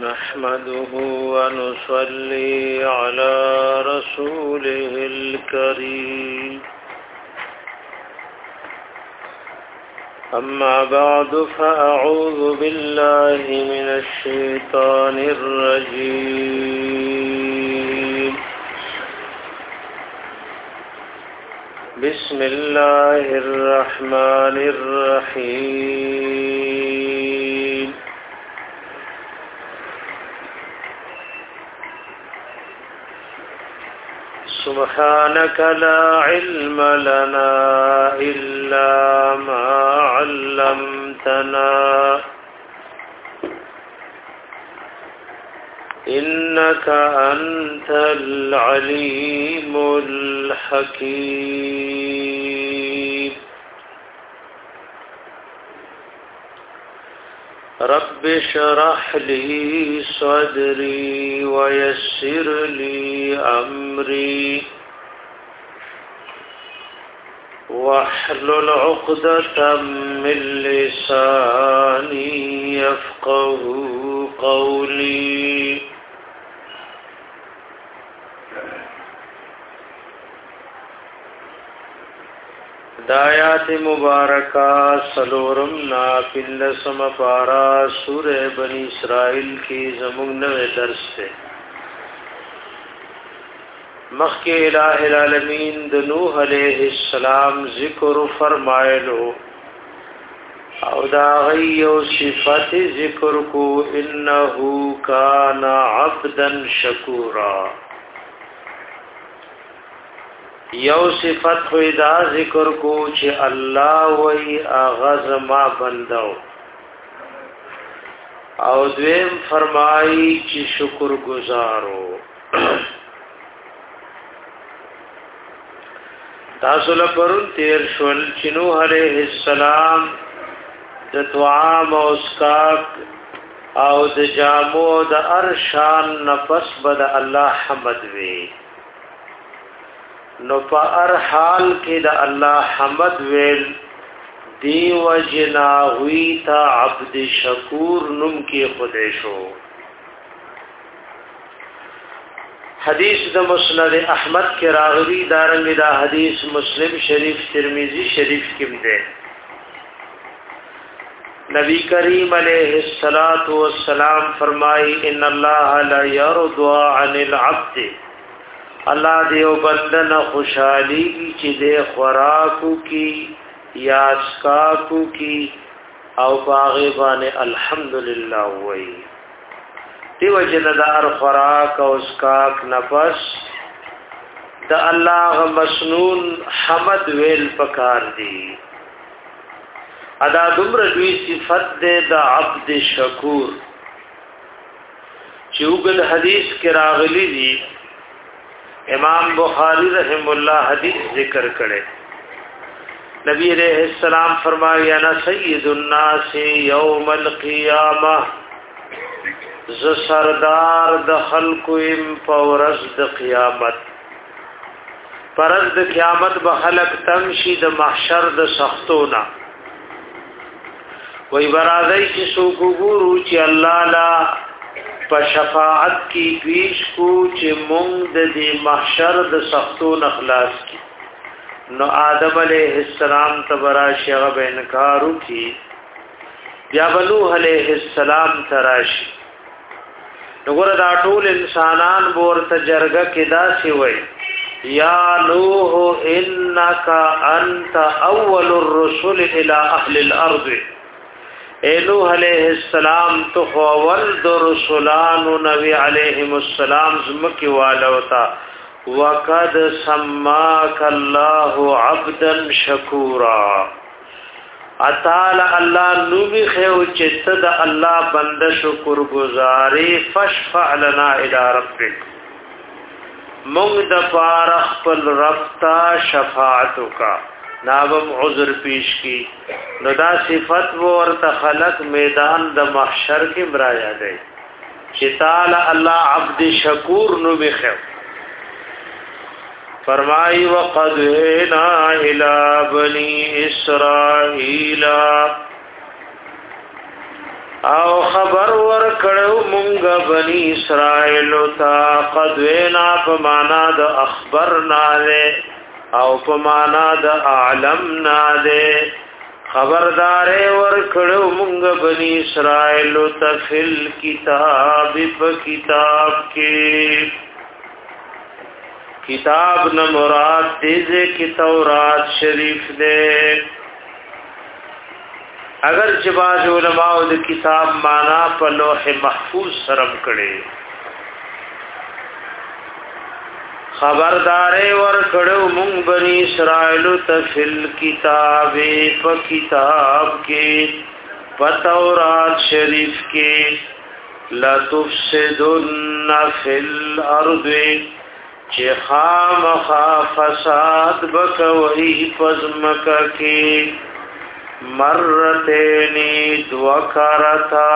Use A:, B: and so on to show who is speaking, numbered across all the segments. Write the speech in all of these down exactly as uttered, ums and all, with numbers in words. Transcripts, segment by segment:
A: نحمده ونصلي على رسوله الكريم أما بعد فأعوذ بالله من الشيطان الرجيم بسم الله الرحمن الرحيم سبحانك لا علم لنا إلا ما علمتنا إنك أنت العليم الحكيم رب اشرح لي صدري ويسر لي أمري واحلل عقدة من لساني يفقه قولي دایات مبارکہ سلورم نا پلسم پارا سورہ بنی اسرائیل کی زمون نوے درس سے مخی الہ العالمین دنوح علیہ السلام ذکر فرمائلو او دا غیو صفت ذکر کو انہو کان عبدا شکورا یو صفت خوی دا ذکر کو چې الله وی اغاز ما بندو او دویم فرمائی چې شکر گزارو تاسو لپرون تیر شول چې نوح علیہ السلام د طعام او اسکاک او د جامو د ارشان نفس بد الله حمد وی نو په هر حال کې د الله حمد ویل دی وجنا ہوئی تا عبد شکور نم کې خدای شو حدیث د مسند احمد کې راغلی دارنګ دا حدیث مسلم شریف ترمذی شریف کې ده نبی کریم علیہ الصلات والسلام فرمائی ان الله لا يرضى عن العبد الله دیو بندن خوشحالی کی چې د خوراکو کی یا اسکاکو کی او باغبان الحمدللہ وی دیو جندار خوراک او اسکاک نفس د الله مسنون حمد ویل پکار دی ادا دمر دوی صفت دے د عبد شکور چوغد حدیث کې راغلی دی امام بخاری رحم الله حدیث ذکر کړي نبی علیہ السلام فرمایا انا سید الناس یوم القیامه ز سردار د خلق ام پورز د قیامت پرز د قیامت به خلق تمشي د محشر د سختونا وای برادای چې سو ګورو چې الله لا په شفاعت کی پیش کو چې مونږ د دې محشر د سختو نخلاص کی نو آدم علیہ السلام تبرا شغب انکارو کی بیا نوح علیہ السلام تراشی نګور دا ټول انسانان ورته جرګه کې داسي وای یا نوح انک انت اول الرسل الى اهل الارض اے نوح علیہ السلام تو اول در رسولان و نبی علیہم السلام زمکی والوتا وقد سماک اللہ عبدا شکورا اتال اللہ نوبی خیو چتد اللہ بند شکر گزاری فشفع لنا الى ربک منگ دپارخ پل ربتا شفاعتو کا نابم عذر پیش کی نو دا صفت ورته خلق میدان د محشر کې مرایا دی چې تعالی الله عبد شکور نو بخو فرمائی وقد هنا الى بني اسرائيل او خبر ور کړو مونږ بنی اسرائیل تا قد وینا په معنا د اخبرنا له او په معنا د اعلمنا له خبردار ور کړو مونږ بنی اسرائیل ته فل کتاب په کتاب کې کتاب نہ مراد دیزے کی تورات شریف دے اگر جباز علماء د کتاب معنا په لوح محفوظ سرم کړي خبردار ور کړو مونږ بنی اسرائیل ته فل کتاب په کتاب کې په تورات شریف کې لا تفسدن فی الارض چې خامخا فساد بکوي پزمکه کې مرتینی دوکارتا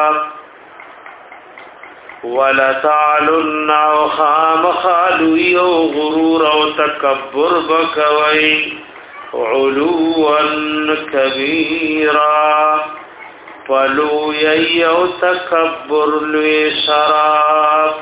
A: ولتعلن او خامخالوی او غرور او تکبر بکوي علوا کبیرا فلوی او تکبر لوی شراب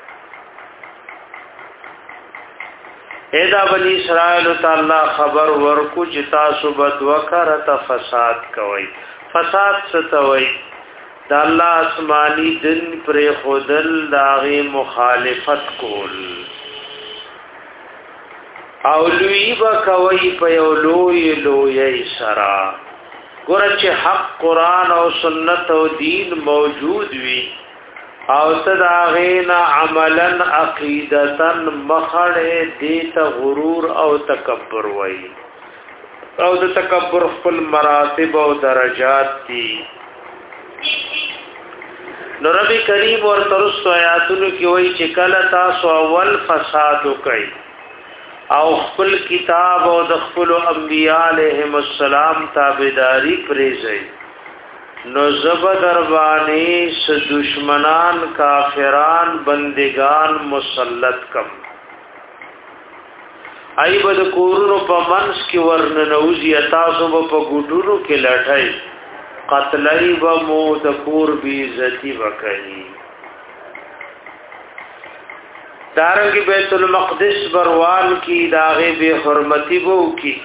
A: ایدا بنی اسرائیل تعالی خبر ورکو چې تاسو بد وکړه فساد کوي فساد ستوي د الله آسمانی دن پر خودل داغه مخالفت کول او لوی با کوي په یو لوی لوی سرا ګور چې حق قران او سنت او دین موجود وي او تداغینا عملا عقیدتا مخړه دیت غرور او تکبر وای او د تکبر خپل مراتب او درجات دي نو رب کریم اور ترست آیاتونو کې وای چې کله تاسو اول فساد وکړي او خپل کتاب او د خپل انبیاء علیهم السلام تابعداري پرېږئ نو زب دربانی س دشمنان کافران بندگان مسلط کم ای بد کورونو په منس کې ورننوزی تاسو په ګډونو کې لټای قتلای و مو د کور بی عزتی وکړي دارنګ بیت المقدس بروان کی داغه به حرمتی وو کی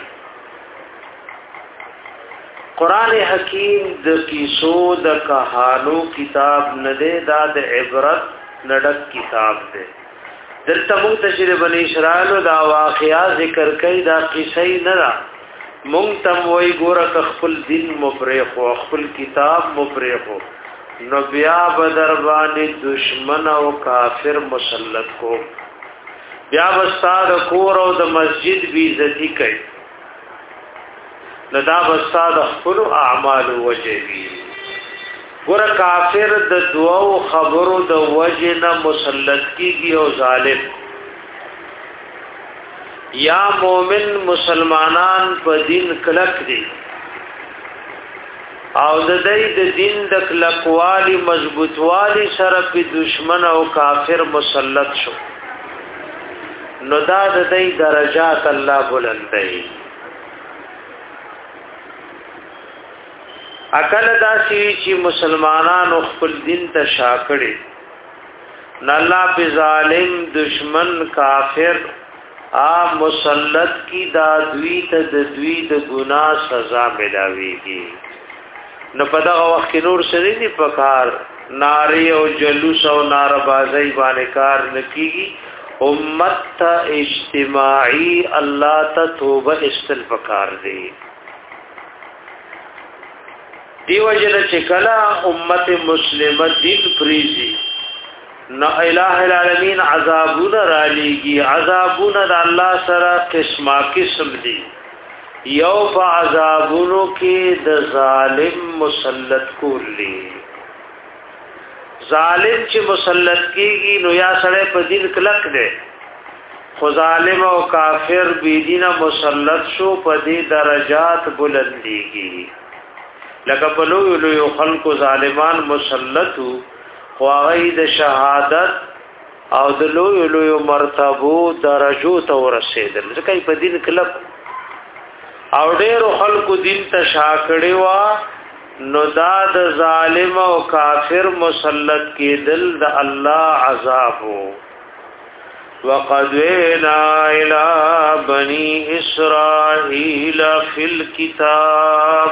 A: قرآن حکیم د کیسو د کہانو کتاب نه ده دا د عبرت نډک کتاب ده دلته مونږ ته چې بنی اسرائیل دا واقعیا ذکر کوي دا قصې نه ده مونږ تم وای ګوره خپل دین مفرخ او خپل کتاب مفرخ نو بیا بدر باندې دشمن او کافر مسلط کو بیا واستاد کور او د مسجد بی عزتی کوي ندا بستاد خپل اعمال وجهي ګور کافر د دوو خبرو د وجه نه مسلط کیږي او ظالم یا مومن مسلمانان په دین کلک دي او د دې د دین د کلکوالي مضبوطوالي سره په دشمن او کافر مسلط شو نو دا د دې درجات الله بلندای اکل داسی چې مسلمانانو خپل دین ته شاکړي نه الله په ظالم دشمن کافر ا مسلط کی دا دوی ته د دوی د ګناه سزا ملاويږي نو په دا وخت نور سره دی پکار ناری او جلوس او ناربازی باندې کار نکېږي امت ته اجتماعي الله ته توبه استغفار دی دیو جن چکلا امت مسلمه دین پریزی نا الہ العالمین عذابون رالیگی عذابون دا اللہ سره قسمہ قسم دی یو پا عذابونو کې د ظالم مسلط کولی ظالم چې مسلط کیږي نو یا سره په دین کلک دی خو ظالم او کافر بی دین مسلط شو په دې درجات بلندیږي لکه په لوی لوی خلکو ظالمان مسلطو خو هغه د شهادت او د لوی لوی مرتبو درجو ته ورسېدل ځکه په دین کلب او ډېر خلکو دین ته شاکړې وا نو دا د ظالم او کافر مسلط کېدل د الله عذاب وو. وَقَضَيْنَا إِلَى بَنِي إِسْرَائِيلَ فِي الْكِتَابِ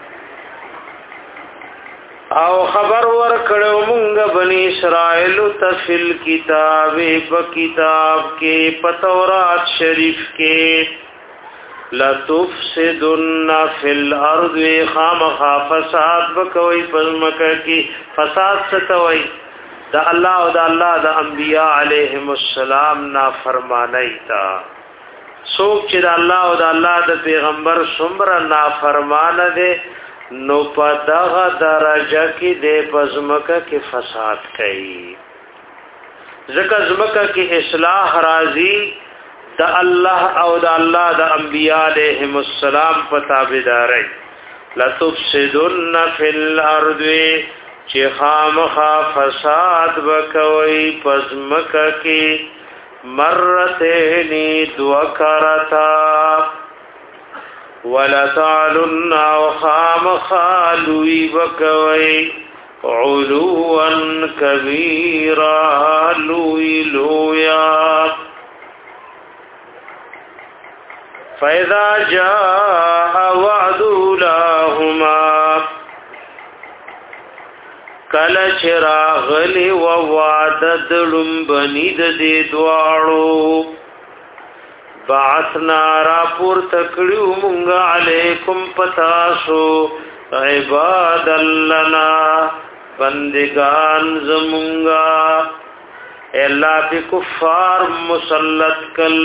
A: او خبر ورکړو مونږ بنی اسرائیل ته فل کتاب په کتاب کې په تورات شریف کې لا تفسدن فی الارض خامخ فساد وکوي پزمکه کې فساد ستوي د الله او د الله د انبیاء علیهم السلام نافرمانی تا څوک چې د الله او د الله د پیغمبر څومره نافرمانه دي نو په دغه درجه کې د پزمکه کې فساد کوي. ځکه زمکه کې اصلاح راځي د الله او د الله د انبیاء علیهم السلام په تابعداري. لتفسدن فی الارض چې خامخا فساد وکوي پزمکه کې مرتين دوکرتا ولا تعلن خامخا لوی وکوي علوا كبيرا لوی لویا. فإذا جاء وعد لهما کله چراغلی و وعدد لنبنی د دې دواړو بعثنا را پور تکړو مونږ علیکم پتاسو عباد لنا بندگان زمونږه الا بکفار مسلط کل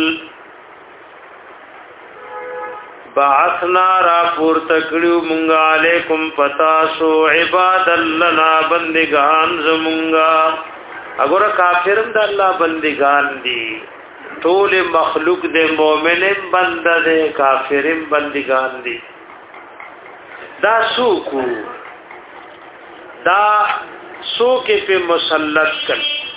A: بعثنا را پور تکړو مونږ علیکم پتاسو عباد لنا بندگان زمونږه. اگر کافرم د الله بندگان دي ټول مخلوق دے مومنم بنده دے کافرم بندگان دی. دا سوکو دا سوکے پہ مسلط کن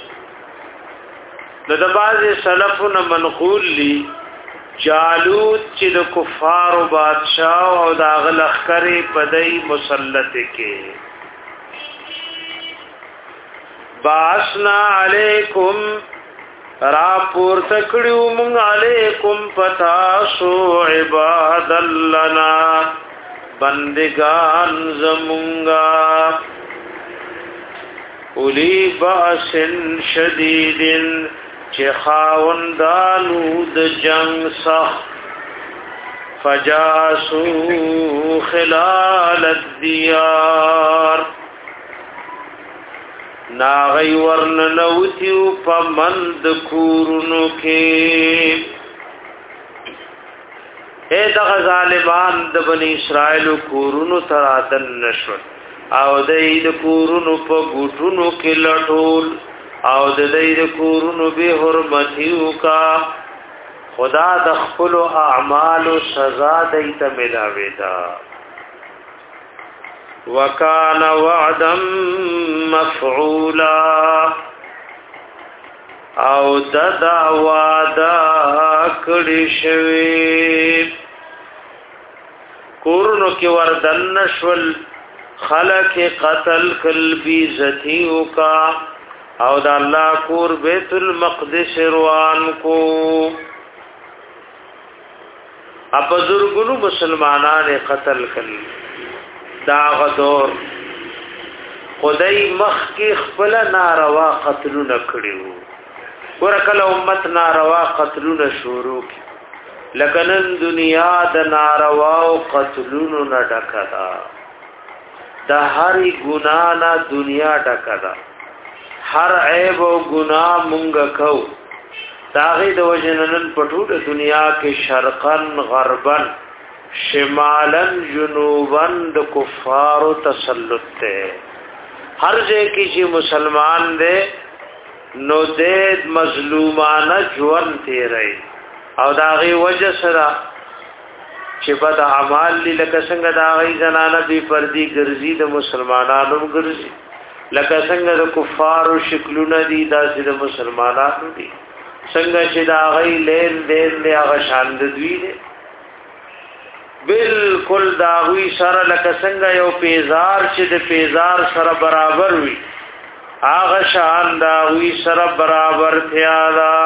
A: نو دا باز سلفون منقول لی جالوت چې د کفار و بادشاہ او دا غلخکری پدئی مسلط کے باسنا علیکم را پور تکړو مونږ علیکم پتاسو عباد لنا بندگان زمونږه اولی باس شدیدن چې خاوندانو د جنگ صح فجاسو خلال الدیار ناغی ورن نوتیو پا مند کورنو کے. اے دغ ظالمان د بنی اسرائیل کورنو تراتن نشون او دای د کورنو په ګوټونو کې لټول او د دای د کورنو به حرمتیو کا خدا د خپل اعمال سزا دیت ملاوي دا. وکان وعدا مفعولا او ددا وعدا کړي شوی کورنو کې وردن نشول خلق قتل قلبی ذتیو کا او د الله کور بیت المقدس روان کو اپزرګونو مسلمانان قتل کړي دا غدور خدای مخ کې خپل ناروا قتلونه کړیو ورکل امت ناروا قتلونه شروع کی لکنن دنیا د ناروا او قتلونو نه ډکدا د هرې ګنا نه دنیا ډکدا هر عیب او ګنا مونږ کو داغه د وجنن پټو د دنیا کې شرقن غربن شمالن جنوبن د کفارو تسلط ته هر ځای کې چې مسلمان دې نو دې مظلومانه ژوند تیری او داغه وجه سره چې بد اعمال لکه څنګه داغه زنانه بي پردي ګرځي د مسلمانانو ګرځي لکه څنګه د کفارو شکلونه دي داسې د مسلمانانو دي څنګه چې داغه لین دین له هغه شان د دوی دي بالکل داوی سره لکه څنګه یو پیزار چې د پیزار سره برابر وي هغه شان داوی سره برابر تھیا دا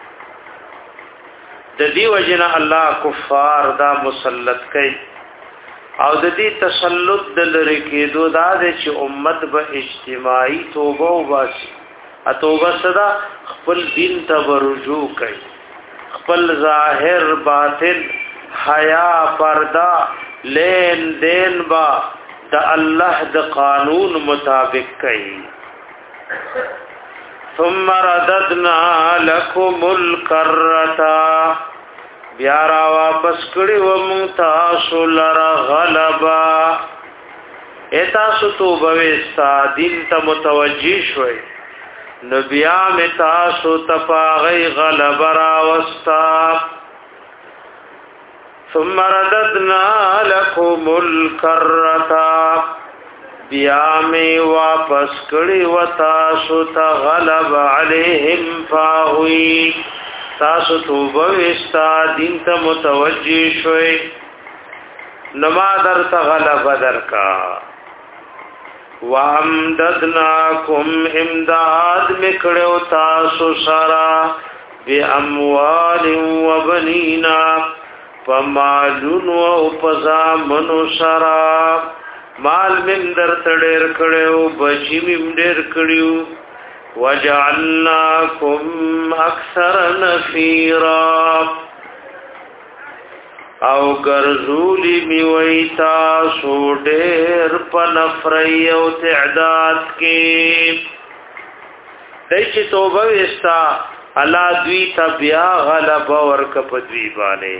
A: د دې وجنه الله کفار دا مسلط کوي او د دې تسلط د لری کېدو دا چې امت به اجتماعي توبه وباسي ا توبه صدا خپل دین ته رجوع کوي خپل ظاهر باطن حیا پردا لین دین با د الله د قانون مطابق کوي ثم رددنا لكم الكرتا بیا را واپس کړي و مون تاسو لرا غلبا ایتاسو توبه وستا دین ته متوجی شوي نو بیا می تاسو تپاغی غلبا را وستا ثم رددنا لكم الكرتا بیا می واپس کړي و تاسو ته غلب علیهم فاوی تاسو توبه وستا دین ته متوجی شوي نما در ته غلب درکا وامددناکم امداد میکړو تاسو سرا باموال وبنینا فمالون و پزامنو سرا مال من در تډیر کړو بچی مم ډیر کړو وجعلناکم اکثر نفیرا او ګرځولی می ویتا سو ډیر په نفری او تعداد کې دایچې توبه وستا الله دوی ته بیا غلبه ورک په دوی باندې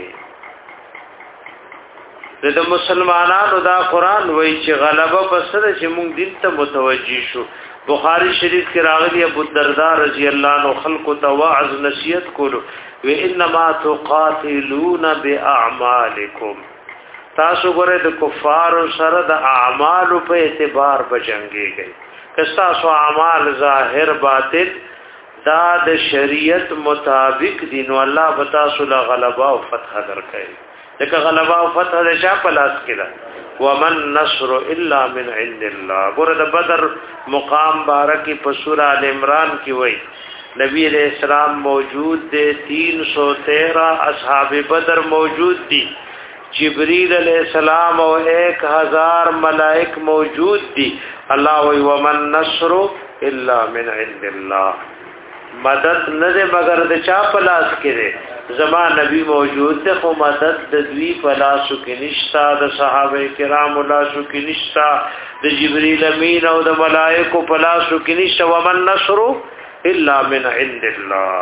A: د مسلمانانو دا قران وای چې غلبه پسره چې موږ دین ته متوجی شو بخاری شریف کې راغلی ابو الدرداء رضی الله عنه خلق ته واعظ نصیحت کولو و انما تقاتلون باعمالکم تاسو ګره د کفار سره د اعمال په اعتبار بجنګيږي کستا سو اعمال ظاهر باطن دا د شریعت مطابق دین الله بتا سو غلبا او فتح درکړي دغه غلبا او فتح د چا په لاس کې ده ومن نصر الا من عند الله ګور د بدر مقام بارکی په سورہ ال عمران کې وای نبی علیہ السلام موجود دے تین سو تیرہ اصحاب بدر موجود دی جبریل علیہ السلام او ایک ہزار ملائک موجود دی اللہ وی ومن نصر الا من عند الله مدد نه ده مگر د چا پلاس کې ده زمان نبی موجود ده خو مدد د دوی پلاسو کې نشتا د صحابه کرام لاسو کې نشتا د جبرئیل امین او د ملائکه پلاسو کې نشتا ومن نصر الا من عند الله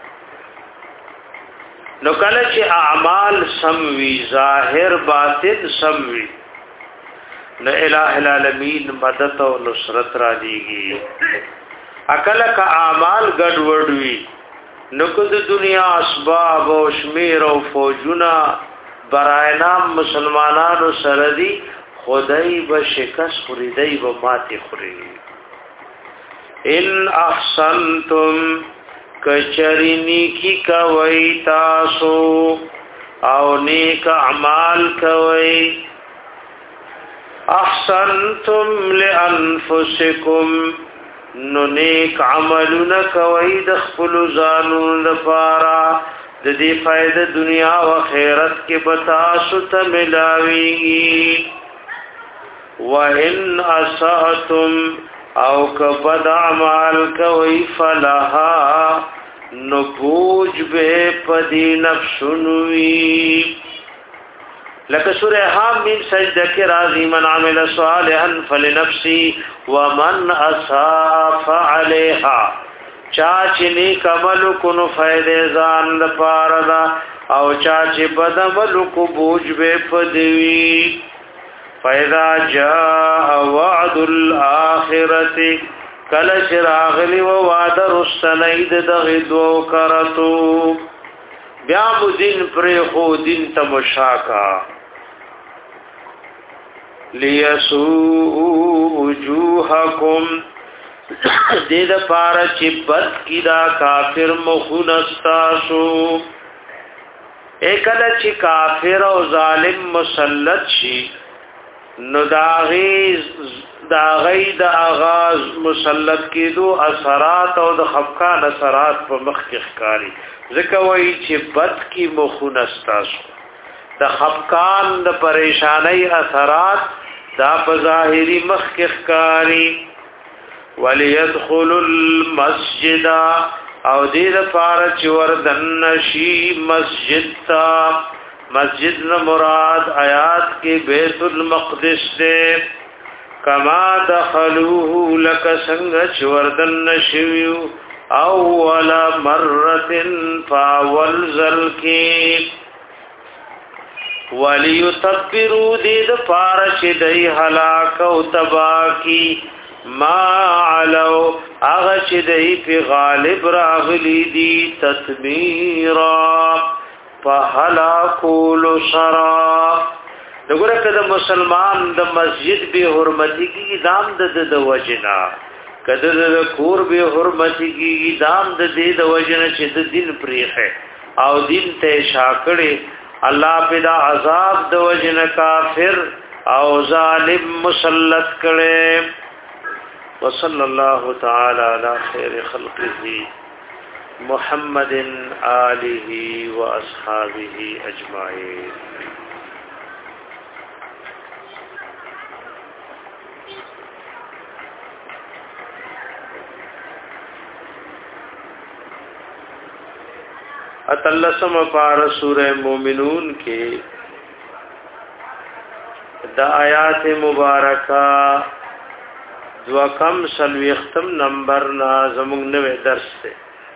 A: نو کله چې اعمال سموي ظاهر باطن سموي نو الہ العالمین مدد او نصرت را دیږي اکل کا اعمال ګډوډ وي نو کو د دنیا اسباب او شمیر او فوجنا براینا مسلمانانو سره دي خدای به شکست خوري دی به ماتي خوري ان احسنتم کچرینی کی کوي تاسو او نیک اعمال کوي احسنتم لانفسکم نو نیک عملونه کوي د خپل ځانو لپاره د دې فائدہ دنیا او آخرت کې بتاسو ته ملاويږي وان اساتم او کبد اعمال کوي فلها نبوج به پدی نفسنوي لکه سورہ حامیم سجدہ کې راضی من عمل صالحا فلنفسي ومن اساء فعليها چا چې نیک عمل کو نو فائدې ځان لپاره دا او چا چې بد عمل کو بوج به پدوي فاذا جاء وعد الاخره کله چې راغلی و وعده رسنید دغه دو کرتو بیا مو دین پر خو دین تمشاکا لیسوء وجوهکم دې د پاره چې بد کی دا کافر مخونستاسو اکل چې کافر او ظالم مسلط شي نو داغی داغی د آغاز مسلط کېدو اثرات او د خفقان اثرات په مخ کې ښکاری ځکه وایي چې بد کی مخونه ستاسو د خفقان د پریشانی اثرات دا په ظاهری مخ کې ښکاری وليدخل المسجد او دې لپاره چې وردن شي مسجد تا مسجد نہ مراد آیات کے بیت المقدس دے کما دخلوه لک سنگ چوردن نشویو اول مرت فاول ذل کی ولیتبرو دید پارش دی حلاک و تباکی ما علو اغش دی پی غالب راغلی دی تتمیرا فهلاكول سرا دغه کده مسلمان د مسجد به حرمتي کی دام د د وجنا کده د کور به حرمتي کی دام د د وجنا چې د دین پریخه او دین ته شاکړي الله په دا عذاب د وجنا کافر او ظالم مسلط کړي وصلی الله تعالی علی خیر خلقه محمد آله و اصحابه اجمعین اتلسم پار سورہ مومنون کے دا آیات مبارکہ دو کم سلویختم نمبر نا زمون نوے درس سے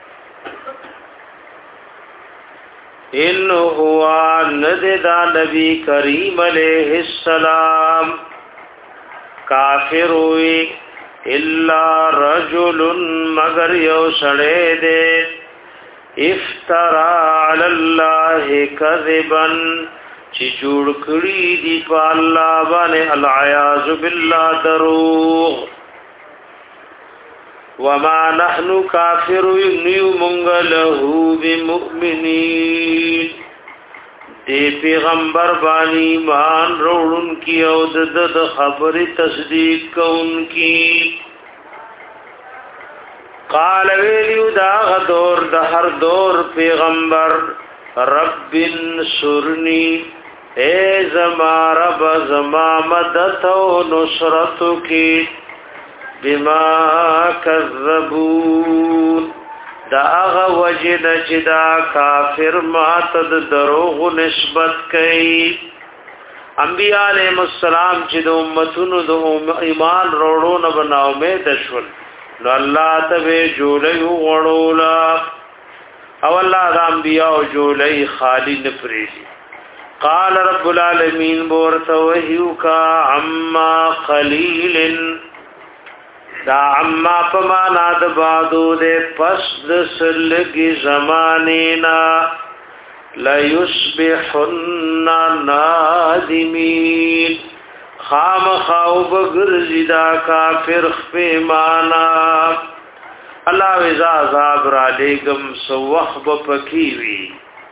A: ان هو نددا نبی کریم علیہ السلام کافر ہوئی الا رجل مگر یو سڑے دے افترا علی اللہ کذبا چی جوڑ کری دی پا اللہ بانے العیاذ باللہ دروغ وما نحن کافر نیو منگلہو بمؤمنین دی پیغمبر بانی ایمان روڑن کی او دد خبر تصدیق کون کی قال ویلیو دا غدور دا ہر دور پیغمبر رب انصرنی اے زما رب زما مدد و نصرتو کی بما کذبون دا اغا وجد چدا کافر ماتد دروغ نسبت کئی انبیاء علیہ السلام چد امتون دو ایمان روڑو نبنا امید شول نو اللہ تبے جولی غڑولا او اللہ دا انبیاء جولی خالی نپریدی قال رب العالمین بورتوہیو کا عما قلیل دا عما پمانا دا بادو دے پس دسلگی زمانینا لیسبحن نادمین خام خواب گرزی دا کافر خفیمانا اللہ وزا عذاب را لیگم سوخب پکیوی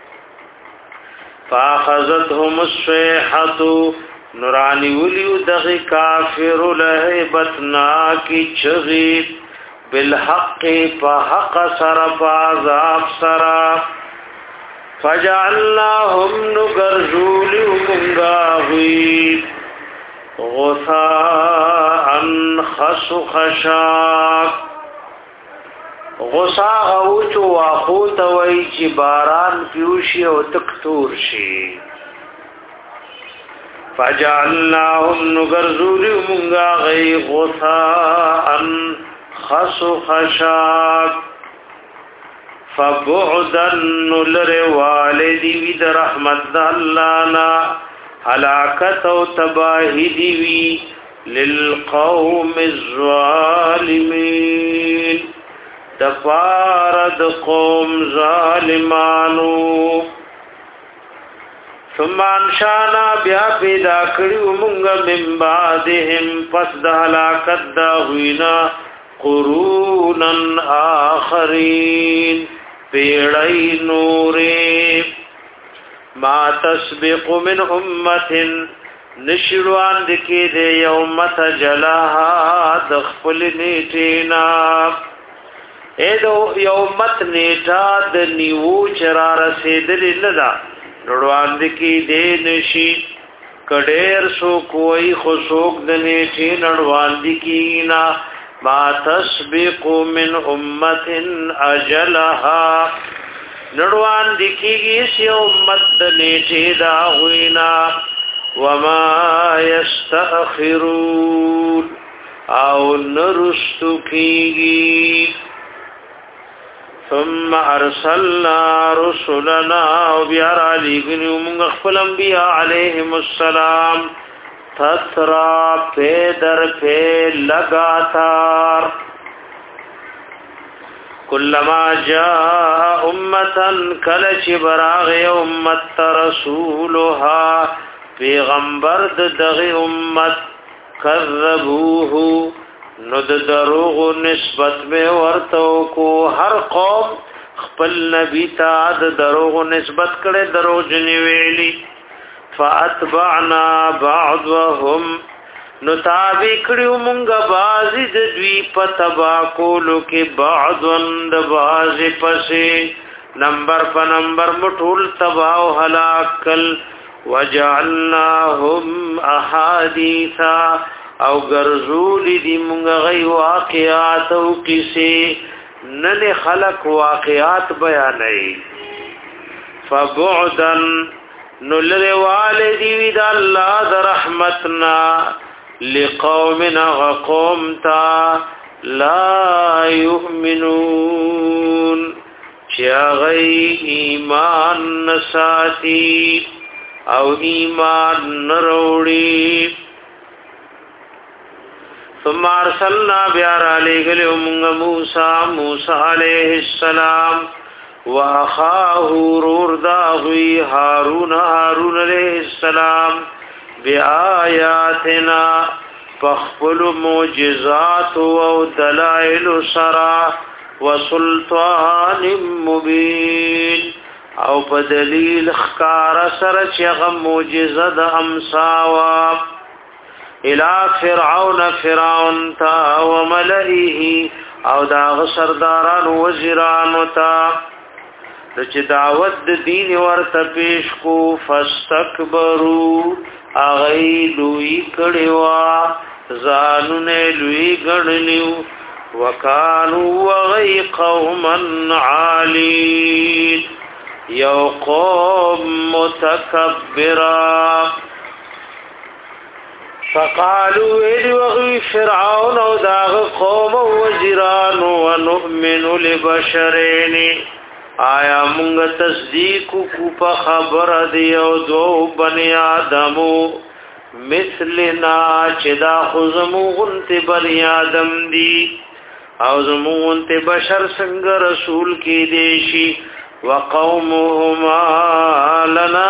A: فاخذتهم الصیحتو نورانی ولیو دغی کافر لہبتنا کی چغی بالحق پا حق سر پا عذاب سر فجعلناهم نگرزولیو منگاہوی غثاء خس خشاک غصا غوچو واخوت وی چی باران پیوشی او تکتور شی فجعلناهم نگرزولی منگا غی غثاء خس خشاک فبعدن نلر والدی وید رحمت دالانا حلاکت و تباہی دیوی للقوم الظالمین دفارد قوم ظالمانو ثم انشانا بیا پیدا کړیو مونږ من بعدهم پس د هلاکت دا وینا قرونن آخرین پیړی نورې ما تسبق من امه نشروان دکی دے یومت جلاها دخپل نیٹینا اے دو یومت نیٹا د نیو چرا رسیدل لدا نروان دکی دے نشی کډیر سو کوئی خسوک د نیټی نروان دکینا ما تسبق من امه اجلها نروان دکیږي سی امت د نیټی دا وینا وما يستأخرون او نرستو کیږي ثم ارسلنا رسلنا وبيار عليهم من خپل انبياء عليهم السلام تترا پیدر پہ لگاتار كلما جاء امتا کلچ براغ امت رسولها پیغمبر د دغه امت کذبوه نو د دروغ نسبت به ورته کو هر قوم خپل نبی ته د دروغ نسبت کړي دروغ جنی ویلي فاتبعنا بعضهم نو تابع کړو مونږه بازي د دوی په تبا کولو کې بعضن د بازي پسې نمبر په نمبر مټول تبا او هلاکل وجعلناهم احاديثا او غرزول دي مونږ غي واقعات او کیسه نن خلق واقعات بیانای فبعدا نلر والدی ود الله ذ رحمتنا لقومنا وقومتا لا يؤمنون چا غي ایمان نساتی او ایمان نروڑی ثم ارسلنا بیار علیہ گلیومنگ موسیٰ موسیٰ علیہ السلام واخاہ رور داغوی حارون حارون علیہ السلام بی آیاتنا پخپل موجزات و دلائل سرا وسلطان مبین او په دلیل خکار سره چې غو معجزه د امساوا الى فرعون فرعون تا وملئه او دا سرداران وزیران تا چې دعوت د دین ورته پیش کو فاستكبروا اغیلوی کړوا زانونه لوی ګڼلیو وکانو وغی قوما عالین یو قوم متکبرا فقالوا ایلی وغی فرعون او داغ قوم وزیران ونؤمن لبشرین آیا مونږ تصدیق کو په خبر دی او دو بنی آدمو مثلنا چې دا خزمو غنت بنی آدم دی او زمون ته بشر څنګه رسول کې دیشي وقومهما لنا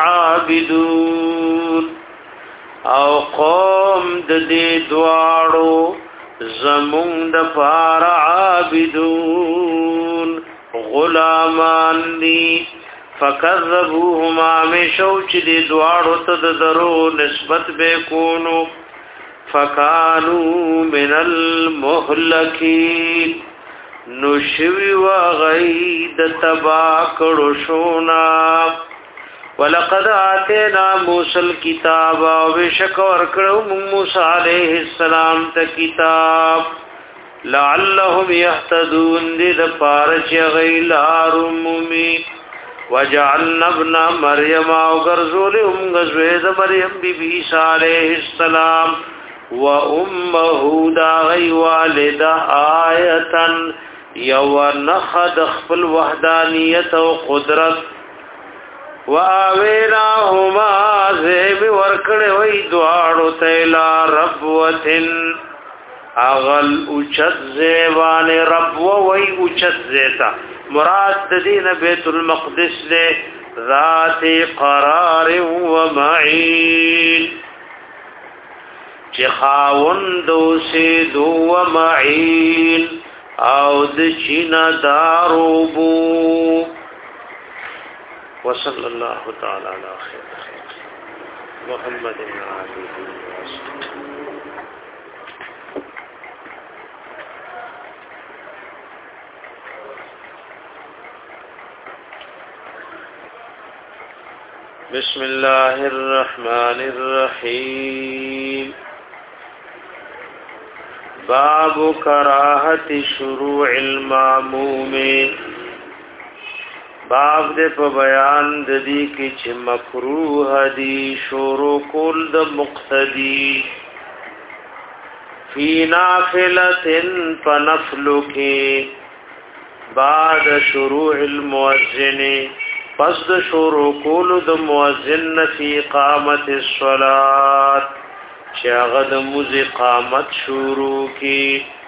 A: عابدون او قوم د دې دواړو زمون د پار عابدون غلامان دي فكذبوهما مشوچ دي دواړو ته د درو نسبت به کونو فکانو من المهلکین نشوی و غید تباکڑو شونا ولقد آتینا موسیٰ الكتاب و بشک ورکڑو موسیٰ علیہ السلام تا کتاب لعلهم يهتدون دید پارچ غیلار مومی وجعلنا ابن مریم او گرزول ام غزوید مریم بی بی عیسیٰ علیہ السلام و امه دا غی والده آیتا یو نخد خپل وحدانیت او قدرت و آویناهما زیب ورکڑ وی دوارو تیلا ربوتن اغل اچت زیبان ربو وی اچت زیتا مراد دین بیت المقدس لے ذات قرار و معین چی خاوندو سیدو و معین او د چینا داروبو وصلی الله تعالی علی خیر محمد علیه وسلم. بسم الله الرحمن الرحیم. باب کراهت شروع الماموم. باب دې په بیان د دې کې چې مکروه دي شروع کول د مقتدی فی نافلة فنفل کې بعد شروع المؤذن، پس د شروع کول د مؤذن فی اقامت الصلاة چې هغه د مؤذ اقامت شروع کی.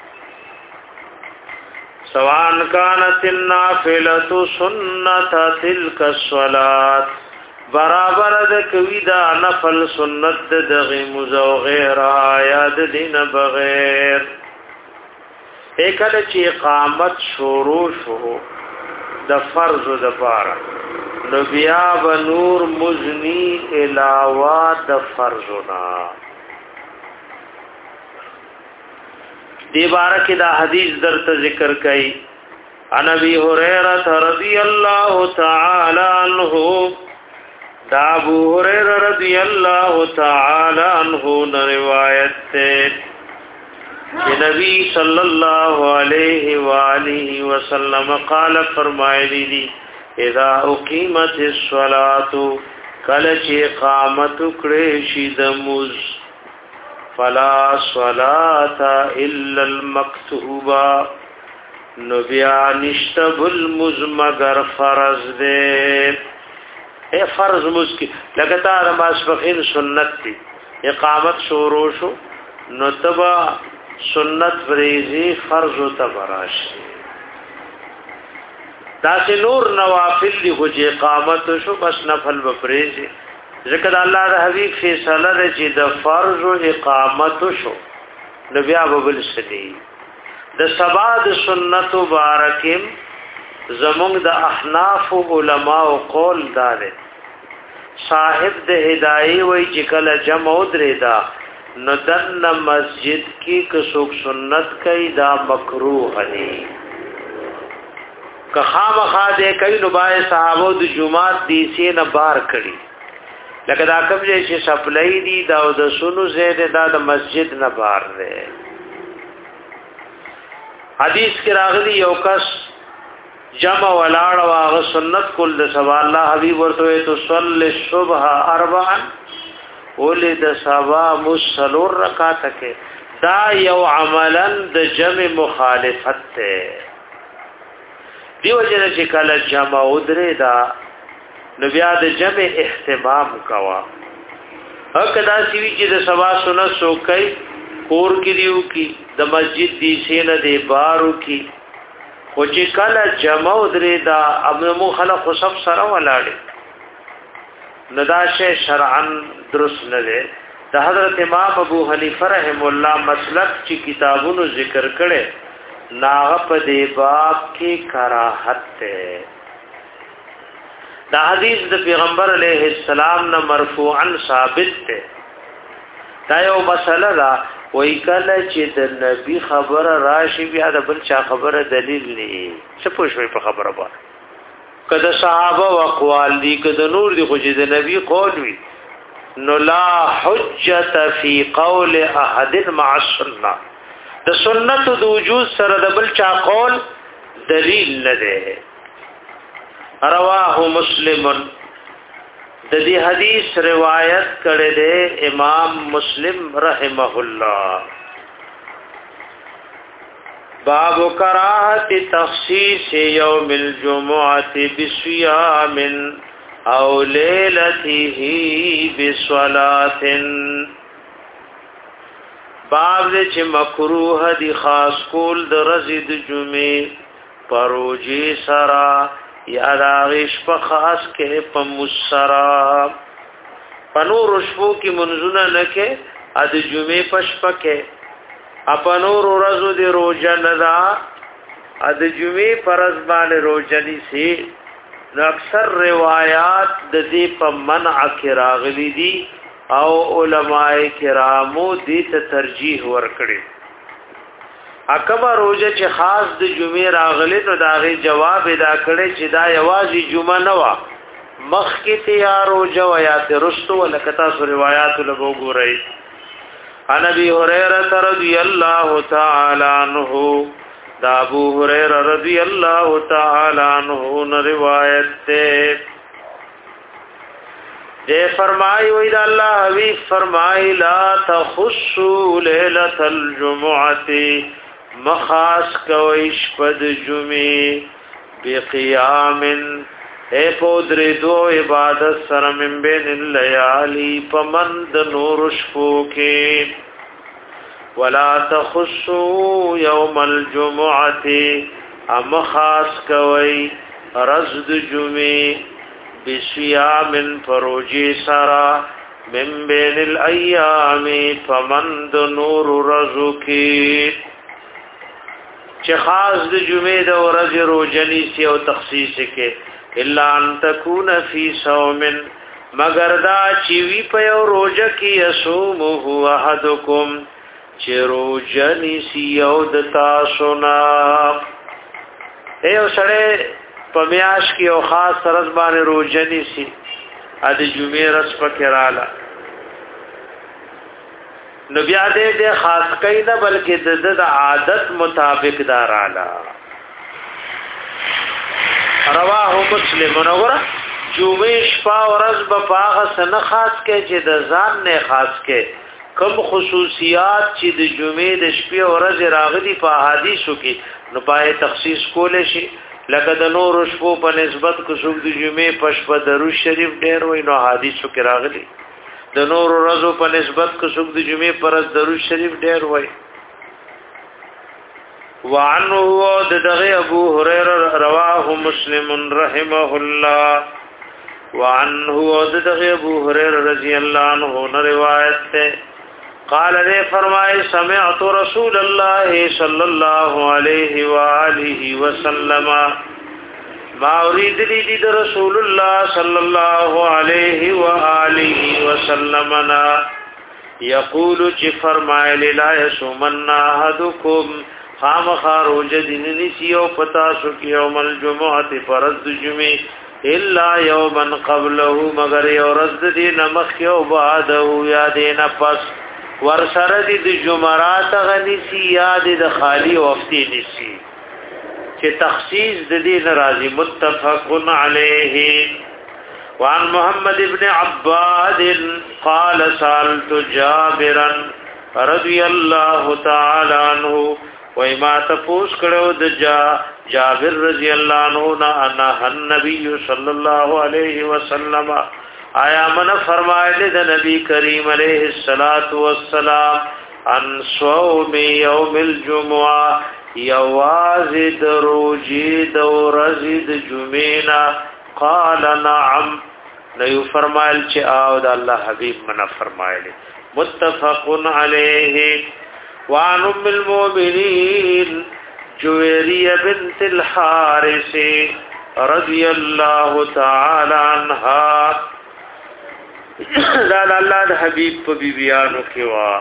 A: سوان کانت النافلة سنت تلک الصلاة، برابر د کوي دا نفل سنت د غیمز او غیر آیات دین بغیر. اکل چې اقامت شروع شو د فرض د پاره نو بیا به نور مزنی علاوه د فرضنا. دی بارک دا حدیث درته ذکر کئی. عن ابی هریرہ رضی اللہ تعالی عنہ، دا ابو هریرہ رضی اللہ تعالی عنہ نے روایت تے کہ نبی صلی اللہ علیہ وآلہ وسلم قال فرمائے دی اذا اقیمت الصلاة کلچ اقامت کریشی دموز فلا صلاة الا المکتوبہ نو بیا نشتب المزمگر فرض دے. اے فرض مز کی لگتا رماز بخین سنت تی اقامت شروع شو نو تبا سنت فریضی فرض و تبراشی داسی نور نوافل دی خوچ اقامت شو بس نفل بفریضی. ذکر اللہ دا حبیب فیصلہ دے چی دا فرض و اقامت شو نبیہ ببل سلی دا سبا دا سنت و بارکم زمونگ دا احناف و علماء و قول دارے صاحب دا ہدائی وی چکل جمع ادرے دا ندن مسجد کی کسوک سنت کئی دا مکروح دی که خام خادے کئی نبائے صحابو دا جماعت دیسی نبار کری لکه دا کوم چې سپلای دی دا د سونو زید دا د مسجد نه بار دی. حدیث کې راغلی یو کس جمع ولاړ واغ سنت کول د سبا الله حبیب ورته تو صلی الصبح اربعا ولید سبا مسلور رکعت کې دا یو عملا د جمع مخالفت ته دیو جن چې کله جمع ودره دا نو بیا د جمع اهتمام کوا. هکدا سوي چې د سبا سنت سو کوي کور کې دیو کی د مسجد دی سینه دی بارو کی خو چې کله جمع درې دا امو خلق خصف سره ولاړي نداشه شرعا درست نه ده. د حضرت امام ابو حنیفه رحم الله مسلک چې کتابونو ذکر کړي ناغه په دی باب کې کراهت ده. دا حدیث د پیغمبر علیہ السلام نه مرفوعا ثابت ده. دا یو مسله ده وای کله چې د نبی خبره راشي بیا د بل چا خبره دلیل نه څه پوښوي په خبره باندې. کله صحابه او اقوال دي کله نور دي خو چې د نبی قول وي نو لا حجت فی قول احد مع السنه. د سنت د وجود سره د بل چا قول دلیل نه ده. رواه مسلم د دې حدیث روایت کړي دي امام مسلم رحمه الله. باب کراهت تخصیص یوم الجمعه بصيام او لیلته بصلاه. باب دې چې مکروه دي خاص کول د ورځې د جمعې پروجي سرا یا داغش په خاص کې په مسرا پنور شپو کې منځونه نه کې ا د جمعې پشپ کې اپنور ورځو د روزه نه دا ا د جمعې پرز باندې روزنی سي نو اکثر روایات د دې په منع کې راغلي دي او علماء کرامو دې ته ترجیح ورکړي اکبر روزه چې خاص د جمعې راغلي نو دا غي جواب ادا کړي چې دا یوازې جمعه نه وا مخ کې تیار روزه و یا ترستو ولکتا سو روایت لګو ګورئ ان ابي هريره رضي الله تعالى عنه دا ابو هريره رضی اللہ تعالی عنہ نے روایت تے دے فرمائی وید اللہ حبیب فرمائی لا تخصوا لیلۃ الجمعہ مخاص کویش پد جمعہ بقیام اے پودر دو عبادت سر من بین اللیالی پمند نور شپو کے ولا تخصوا يوم الجمعه ام خاص کوي رزد جمعه بصيام فروجي سرا من بين الايام فمن نور رزقي چې خاص د جمعه د ورځې روزنی سی او تخصیص کې الا ان تكون في صوم مگر دا چې وی په روزه کې يصومه احدكم چرو جنی سیو دتا سنا اے سړی پمیاش کی او خاص سرز باندې روزنی سی اد جمعې رس پکرالا نو بیا دې دې خاص کای نه بلکې د عادت مطابق دارالا رواه مسلم وګوره جمعې شپه ورځ په پاغه سن خاص کې چې د ځان نه خاص کې کم خصوصیات چې د جمعې د شپې او ورځې راغلي په احادیثو کې نو پای تخصیص کول شي لکه د نور شپو په نسبت کو څوک د جمعې په شپه درود شریف ډېر وای نو احادیثو کې راغلي د نور ورځو په نسبت کو څوک د جمعې پر درود شریف ډېر وای وعنه دغه ابو هريره رواه مسلم رحمه الله وعنه دغه ابو هريره رضی الله عنه روایت ہے قال نے فرمائے سمعت رسول الله صلی الله علیه و آله وسلم ما اريد لي رسول الله صلی الله علیه و آله وسلم یقول چې فرمائے لا يصومن احدكم خام خروج دین نسیو پتا سو کی یوم الجمعه فرض جمعه الا یوما قبله مگر یورز دین مخ او بعده یا دین پس ور سره د جمعرات غنی سی یاد د خالی وختي نسی چې تخصیص د دین راضی متفق علیه وعن محمد ابن عباد قال سالت جابرا رضی الله تعالی عنہ و ما تفوس کړو د جا جابر رضی الله عنه انا النبي صلی الله علیه وسلم آیا من فرمایله د نبی کریم علیہ الصلات والسلام ان صوم یوم الجمعه یوازد روجی د ورځې د جمعینا قال نعم نو فرمایل چې او د الله حبیب من فرمایله متفق علیه وعن ام المؤمنین جویریہ بنت الحارث رضی اللہ تعالی عنها دا الله د حبیب په بیبیانو کې وا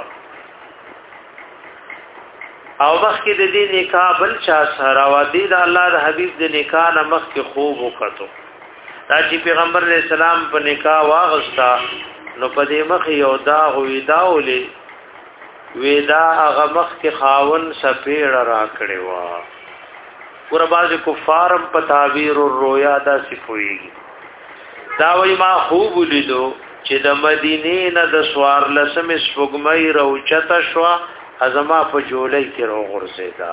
A: او وخت کې د دې نکاح بل چا سره وا دي د الله د حبیب د نکاح نمخ کې خوب وکړو دا چې پیغمبر علیہ السلام په نکاح واغستا نو په دې مخ یو دا وی داولې ودا هغه مخ کې خاون سپېړه را کړې وا ور باز کفارم په تعبیر الرؤیا دا سپويږي دا وی ما خوب لیدو چې د مدینې نه د سوار لسم سپوږمۍ روچته شو ازما په جولای کې رو غرزیدا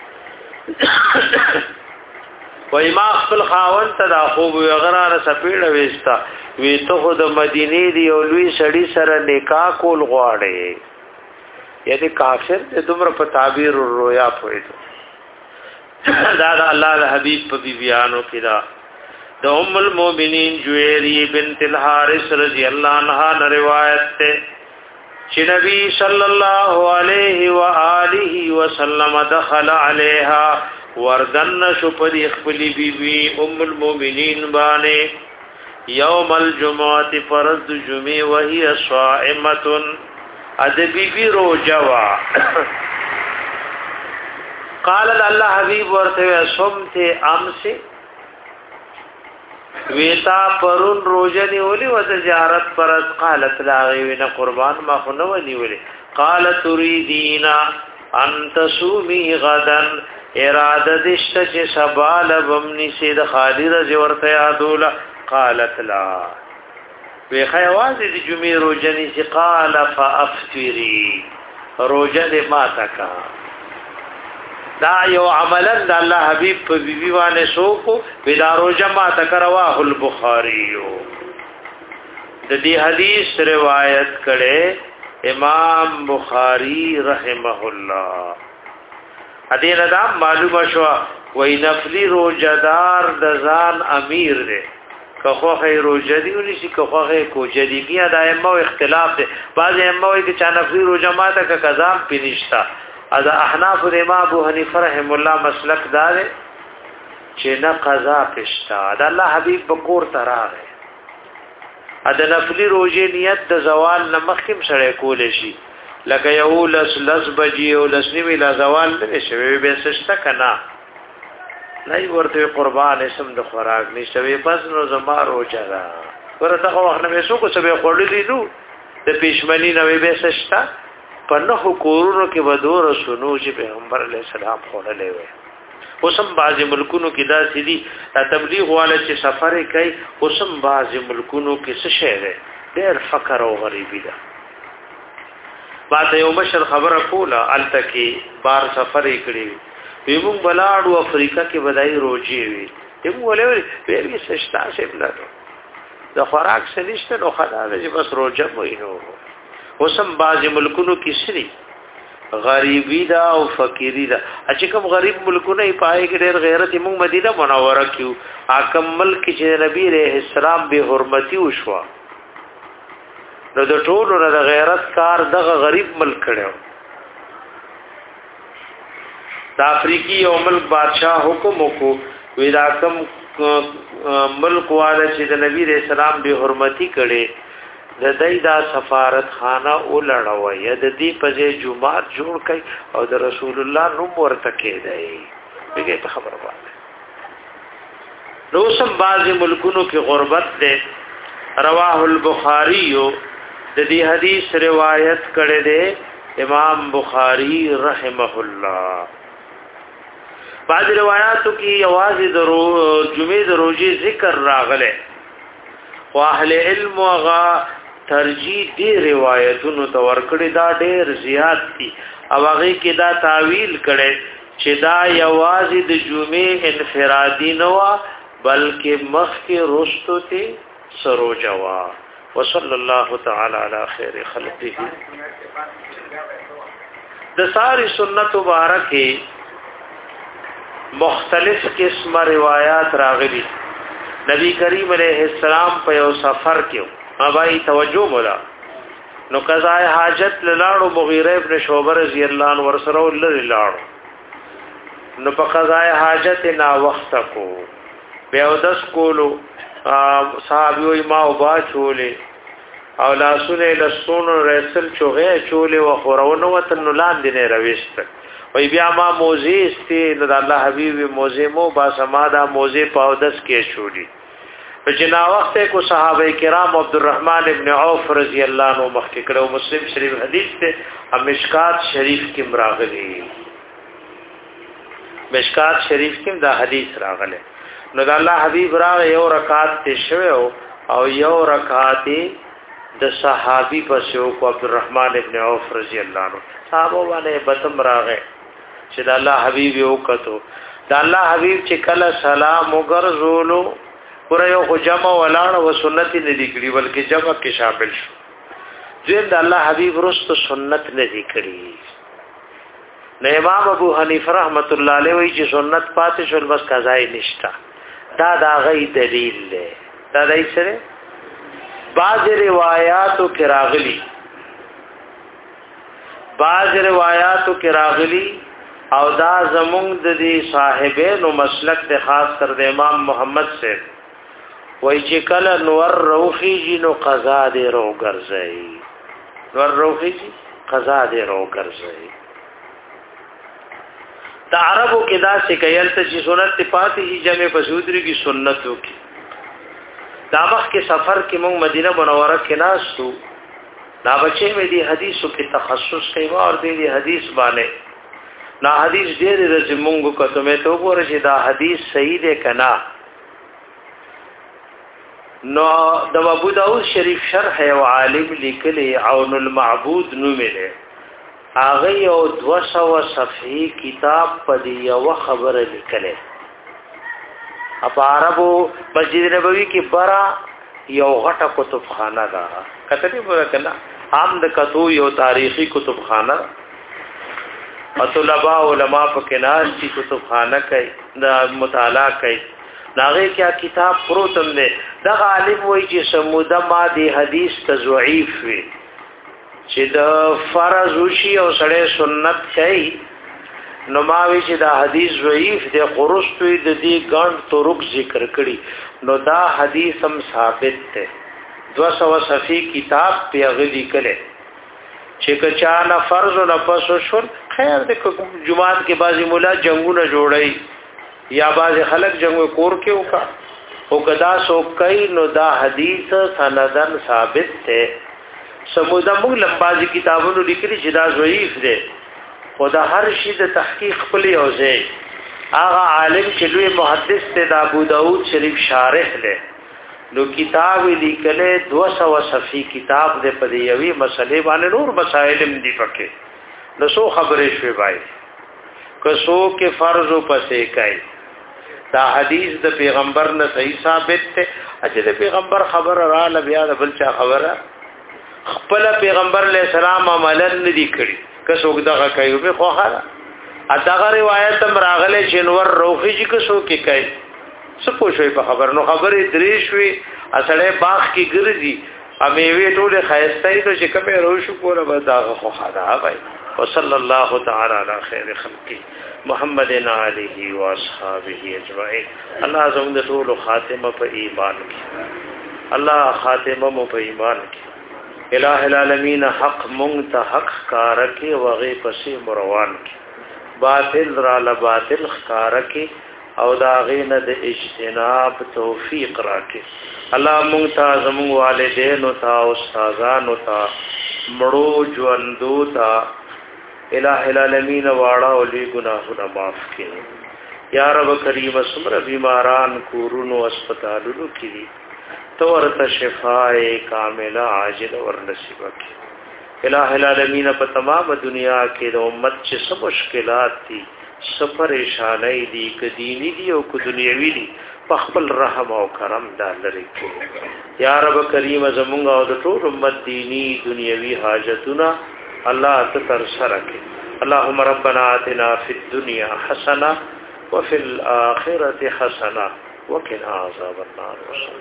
A: وای ما خپل خاون ته دا خوب وغراره سپېړه وېستا وی ته خو د مدینې دی او لوی سړی سره نکاح کول غواړي یعنی کافر د دومره په تعبیر الرؤیا پوهیدو دا د الله د حبیب په بیانو کې دا د ام المؤمنین جویری بنت الحارث رضی اللہ عنہا روایت تے چې نبی صلی اللہ علیہ وآلہ وسلم دخل علیہا وردن شو پر خپلی بی بی ام المؤمنین باندې یوم الجمعه فرض جمعه وهي صائمه اد بی بی روجوا قال الله حبیب ورته صمت امس ویتا پرون روزنی ولی و تجارت پرد قالت لاغی وینا قربان ما خنو نیولی قال تريدين ان تصومي غدا اراده دشت چې سبال بمنی سید خالی رضی ورته یادولا قالت لا وی خیواز دی جمعی روزنی چې قال فافتری روزن ما تکا دا یو عملا د الله حبیب په بیبي باندې سوکو بدارو جما تکرواه البخاری د دې حدیث روایت کړي امام بخاری رحمه الله ا دې ردا معلومه شو وای نفلی روزدار د ځان امیر دی کخو خیر روزدی ولې شي کخو خیر کوجدی بیا د ائمه اختلاف دی بعض ائمه وایي چې نفلی روزما ته ک قضا پینشتا از احناف د امام ابو حنیفه رحم الله مسلک دار چې نه قضا پښتا د الله حبیب بکور تراغه د نفلی روزه نیت د زوال نمخم سره کول شي لکه یو لس لس بجی او لس نیمه لا زوال نه شوی به سشتا کنا نه ورته قربان اسم د خوراک نشوي پس نو زما روزه را ورته خو وخت نه سو کو سبه خورلې دو د پېشمنی نوې به سشتا پنه کورونو کې ودور سنو چې پیغمبر علیه السلام خورلې وي اوسم بعض ملکونو کې دا سړي تبلیغ والا چې سفر کوي اوسم بعض ملکونو کې څه شی دی ډېر فقر او غریبی ده بعد یو مشر خبره کوله التکی بار سفر کړی وي موږ بلاړو افریقا کې بدای روجي وي موږ ولې ویلې سشتا شي بلادو د خوراک سلیشته نو خدای دې بس روجه وینو وسم باز ملکونو کې سری غریبی دا او فقیری دا چې کوم غریب ملکونه یې پای کې ډېر غیرت موږ مدینه منوره کیو اکم ملک چې نبی رحم السلام به حرمتي وشوا نو د ټولو د غیرت کار دغه غریب ملک کړو د افریقي یو ملک بادشاہ حکم وکړو وی دا کم ملک والا چې د نبی رحم السلام به حرمتي کړي د دای دا سفارت خانه ولړوي د دې په جمعات جوړ کړي او د رسول الله نوم ورته کېدای دغه په خبره باندې نو سم بعض ملکونو کې غربت ده رواه البخاری د دې حدیث روایت کړي ده امام بخاری رحمه الله بعض روایتو کې आवाज د جمعې د روزي ذکر راغله واهل علم وغا ترجیح دی روایتونو ته ورکړی دا ډېر زیات دي او هغه کې دا تعویل کړي چې دا یوازې د جمعې انفرادي نه وا بلکې مخکې رستو ته سروجوا وصلی الله تعالی علی خیر خلقه د ساری سنت مبارکه مختلف قسمه روایت راغلي نبی کریم علیہ السلام په یو سفر کې ابای توجه مولا نو قضاء حاجت لاړو مغیره ابن شعبہ رضی الله عنه ورسره ولر لاړو نو په قضاء حاجت نا وخت کو بیا ودس کولو صحابي ما وبا چولې او لاسونه لسون رسل چوغه چولې و خورونه وتن لاندې نه رويست وی بیا ما موزی استی د الله حبیب موزی مو با سمادا موزی پاودس کې چولی جنا وخت کو صحابه کرام عبدالرحمن ابن عوف رضی الله عنه مخکې کړو مسلم شریف حدیث ته مشکات شریف کې مراغلی مشکات شریف کې دا حدیث راغله نو د الله حبیب راغ یو رکعت ته شوه او یو رکعت د صحابي پسو کو عبدالرحمن ابن عوف رضی الله عنه صحابه باندې بتم راغه چې د الله حبیب یو کتو د الله حبیب چې کله سلام وګرځولو پر یو خو جمع ولاړ او سنت نه دي کړی بلکې جمع کې شامل شو ځین د الله حبیب رست سنت نه دي کړی نو امام ابو حنیفه رحمت الله علیه وی چې سنت پاتې شول بس قضا یې نشتا دا دا غي دلیل دی دا دای سره بعض روایتو کې راغلي بعض روایتو کې راغلي او دا زمونږ د دې صاحبینو مسلک ته خاص کر د امام محمد سے وای چې کله نور روخی جی نو قضا دې رو ګرځي نور روخی جی قضا دې رو ګرځي دا عربو کې دا سکیل ته چې سنت پاتې هي جمع پسودري کی سنتو کې دا وخت کې سفر کې موږ مدینه منوره کې ناسو دا بچې مې دي حدیثو کې تخصص کوي او دې حدیث باندې نا حدیث ډېر رځ موږ کته مې ته وګوره چې دا حدیث صحیح دی کنا نو د ابو داود شریف شرح او عالم لیکلي عون المعبود نو مله هغه یو دو سو صفحې کتاب په دی یو خبره لیکله اپ عربو مسجد نبوي کې برا یو غټه کتابخانه ده کته دې ورکنا عام د کتو یو تاریخي کتابخانه طلباء علماء په کې ناس چې کتابخانه کوي د مطالعه کوي داغه کیا کتاب پروتم نه د غالب وای چې سموده ما دی حدیث تضعیف وي چې د فرض وشي او سړی سنت کوي نو ما وی چې دا حدیث ضعیف دی خرستوی د دې ګڼ طرق ذکر کړي نو دا حدیث هم ثابت دی دو سو صفحې کتاب پیغلی کړي چې کچا نه فرض نه پس شول خیر د جمعات کې بازي مولا جنگونه جوړي یا باز خلق جنگ کور کې وکا او کدا سو کوي نو دا حدیث سندن ثابت ده سموده موږ لمبازي کتابونو لیکلي چې دا ضعیف ده خدا هر شي د تحقیق خپل اوځي هغه عالم چې لوی محدث ته د ابو داود شریف شارح له نو کتاب لیکله دو سو صفحې کتاب ده په یوې مسلې باندې نور مسائل دي پکې نو سو خبرې شوي بای کسو کې فرض او پسې کوي دا حدیث د پیغمبر نه صحیح ثابت ته چې د پیغمبر خبر را لبیا د بل چا خبره خپل پیغمبر علیہ السلام عملاً ندی کړی کسو دغه کوي په خوخه اداغه روایت هم راغله چې نور روخی چې کسو کې کوي څه پوښوي په خبر نو خبرې درې شوي اصله باغ کې ګرځي امیوي ټوله خیستای نو چې کومه روشو کوله به دغه خوخه دا وای وصلى الله تعالى على خير خلقه محمد عليه واصحابه اجمعين الله زموږ ټول خاتمه په ایمان کې الله خاتمه مو په ایمان کې الہ العالمین حق مونږ ته حق کار کې وغه پسې مروان کې باطل را ل باطل کار کې او دا غینه د اجتناب توفیق راکې الله مونږ ته زموږ والدین او تا استادان او تا مړو ژوندو تا الہ العالمین واړه او لوی ګناهونه معاف کړي یا رب کریم سمر بیماران کورونو هسپتالونو کې تو ورته شفاء کامله عاجل ور نصیب کړي الہ العالمین په تمام دنیا کې د امت چې څه مشکلات دي څه پریشانای دي کدینی دي او کو دنیوي دي په خپل رحم او کرم دا لري کړي یا رب کریم زمونږ او د ټول امت دینی دنیوي حاجتونه الله تر سره کړي اللهم ربنا آتنا فی الدنيا حسنه وفي الاخره حسنه وقنا عذاب النار وصلى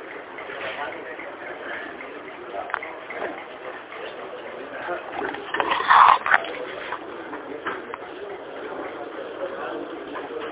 A: الله